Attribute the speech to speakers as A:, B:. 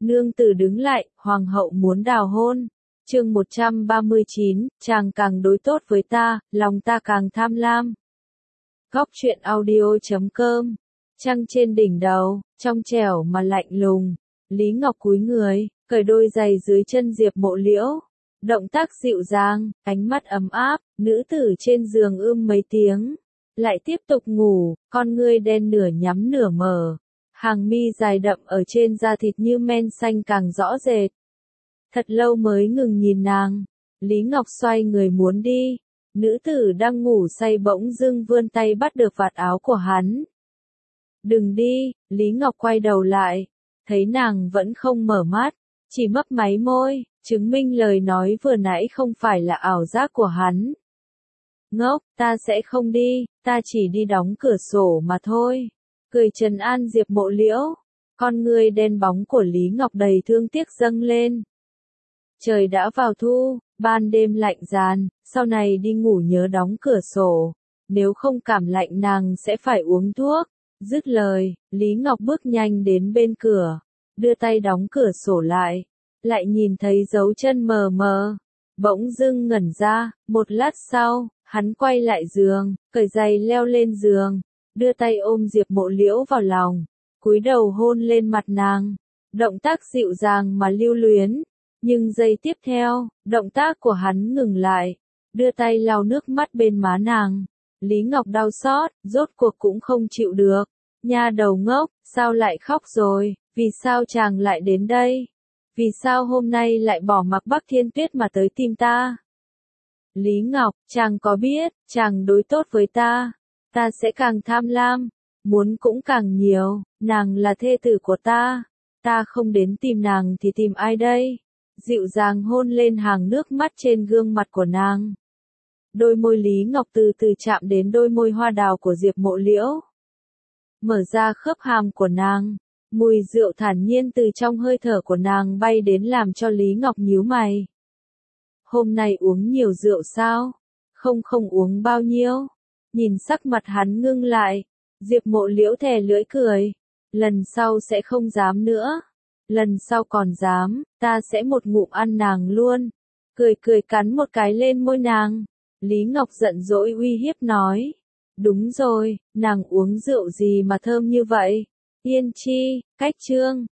A: Nương tử đứng lại, hoàng hậu muốn đào hôn. Chương 139, chàng càng đối tốt với ta, lòng ta càng tham lam. Góc truyện audio.com. Trăng trên đỉnh đầu, trong trẻo mà lạnh lùng. Lý Ngọc cúi người, cởi đôi giày dưới chân Diệp Mộ Liễu. Động tác dịu dàng, ánh mắt ấm áp, nữ tử trên giường mấy tiếng. Lại tiếp tục ngủ, con ngươi đen nửa nhắm nửa mở. Hàng mi dài đậm ở trên da thịt như men xanh càng rõ rệt. Thật lâu mới ngừng nhìn nàng. Lý Ngọc xoay người muốn đi. Nữ tử đang ngủ say bỗng dưng vươn tay bắt được vạt áo của hắn. Đừng đi, Lý Ngọc quay đầu lại. Thấy nàng vẫn không mở mắt, chỉ mấp máy môi, chứng minh lời nói vừa nãy không phải là ảo giác của hắn. Ngốc, ta sẽ không đi, ta chỉ đi đóng cửa sổ mà thôi. Cười trấn an Diệp Mộ Liễu. Con ngươi đen bóng của Lý Ngọc đầy thương tiếc dâng lên. Trời đã vào thu, ban đêm lạnh ràn, sau này đi ngủ nhớ đóng cửa sổ. Nếu không cảm lạnh nàng sẽ phải uống thuốc. Dứt lời, Lý Ngọc bước nhanh đến bên cửa, đưa tay đóng cửa sổ lại. Lại nhìn thấy dấu chân mờ mờ. Bỗng dưng ngẩn ra, một lát sau, hắn quay lại giường, cởi giày leo lên giường. Đưa tay ôm Diệp Mộ Liễu vào lòng, cúi đầu hôn lên mặt nàng. Động tác dịu dàng mà lưu luyến. Nhưng giây tiếp theo, động tác của hắn ngừng lại. Đưa tay lau nước mắt bên má nàng. Lý Ngọc đau xót, rốt cuộc cũng không chịu được. Nha đầu ngốc, sao lại khóc rồi? Vì sao chàng lại đến đây? Vì sao hôm nay lại bỏ mặc Bắc Thiên Tuyết mà tới tìm ta? Lý Ngọc, chàng có biết, chàng đối tốt với ta. Ta sẽ càng tham lam, muốn cũng càng nhiều, nàng là thê tử của ta. Ta không đến tìm nàng thì tìm ai đây? Dịu dàng hôn lên hàng nước mắt trên gương mặt của nàng. Đôi môi Lý Ngọc từ từ chạm đến đôi môi hoa đào của Diệp Mộ Liễu. Mở ra khớp hàm của nàng, mùi rượu thản nhiên từ trong hơi thở của nàng bay đến làm cho Lý Ngọc nhíu mày. Hôm nay uống nhiều rượu sao? Không uống bao nhiêu. Nhìn sắc mặt hắn ngưng lại, Diệp Mộ Liễu thè lưỡi cười. Lần sau sẽ không dám nữa. Lần sau còn dám, ta sẽ một ngụm ăn nàng luôn. Cười cắn một cái lên môi nàng. Lý Ngọc giận dỗi uy hiếp nói. Đúng rồi, nàng uống rượu gì mà thơm như vậy? Yên chi, cách chương.